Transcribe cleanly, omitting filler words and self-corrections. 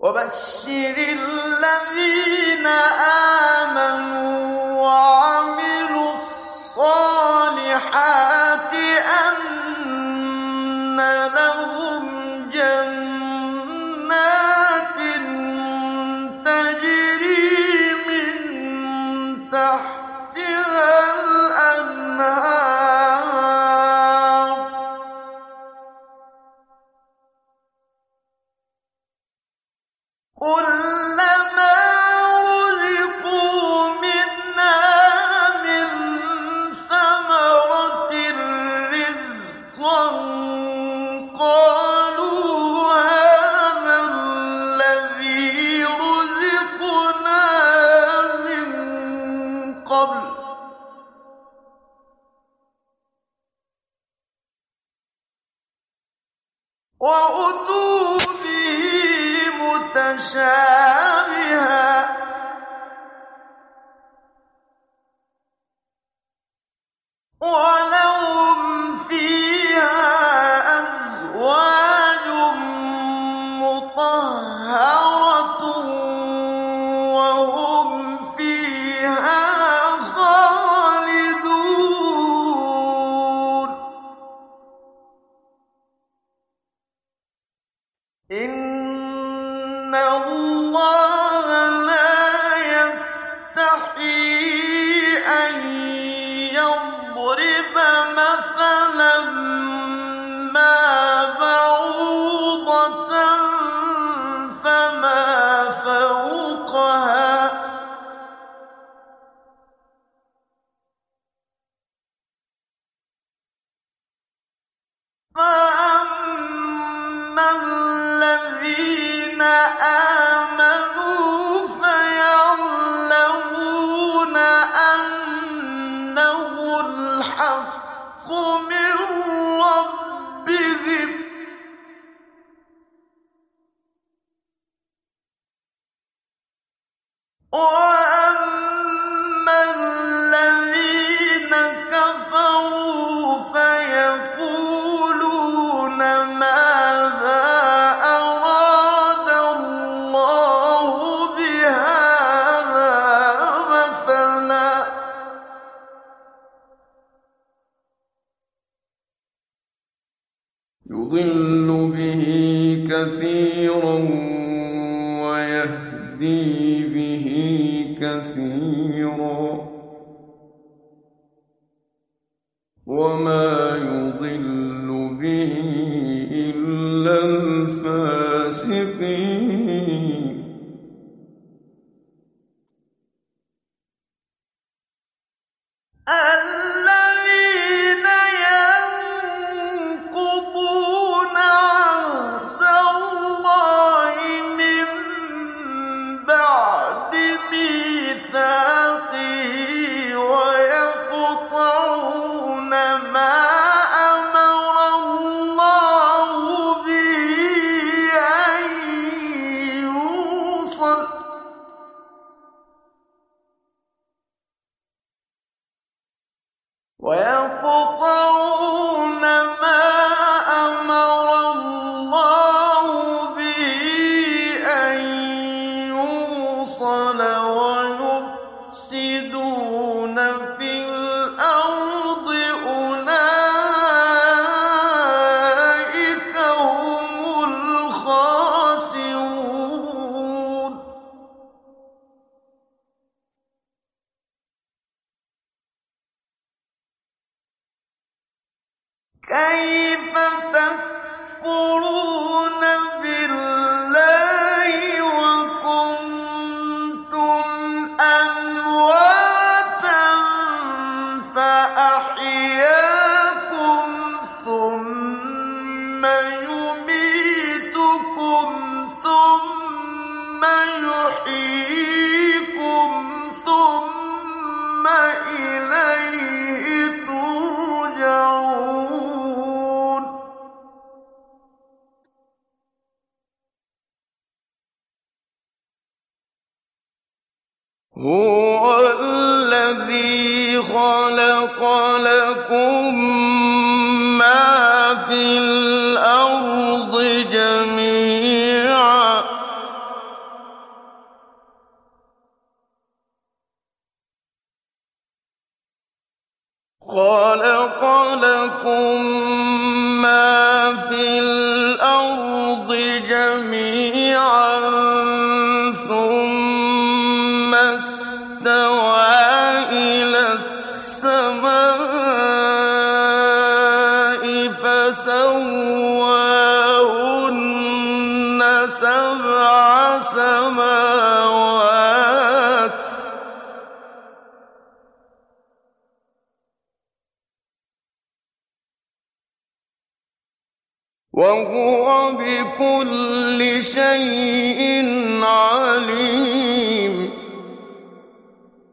وبشر الذين آمنوا وعملوا الصالحات أن لهم جنات تجري من تحتها الأنهار كلما رزقوا منها من ثمرة رزقا قالوا هذا الذي رزقنا من قبل وأتوا به متشابها ولهم فيها أزواج مطهرة وهم فيها خالدون إن الله لا يستحيي أن يضرب مثلا ما بعوضة فما فوقها فأما الذين آمنوا فيعلمون أنه الحق من ربهم وأما الذين كفروا فيقولون ماذا أراد الله بهذا مثلا يضل به كثيرا ويهدي به كثيرا وما يضل به إلا الفاسقين الذين ينقضون عهد الله من بعد ميثاقه ويقطعون ما أمر الله به أن يوصل ويقطعون ما أمر الله به أن يوصل ويفسدون في الأرض أولئك هم الخاسرون كيف تكفرون بالله وكنتم أمواتا فأحياكم ثم يميتكم ثم يحييكم ثم إليه ترجعون هو الذي خلق لكم ما في الأرض جميعا خلق لكم ما في الأرض جميعا ثم استوى إلى السماء فسواهن سبع سماوات وهو بكل شيء عليم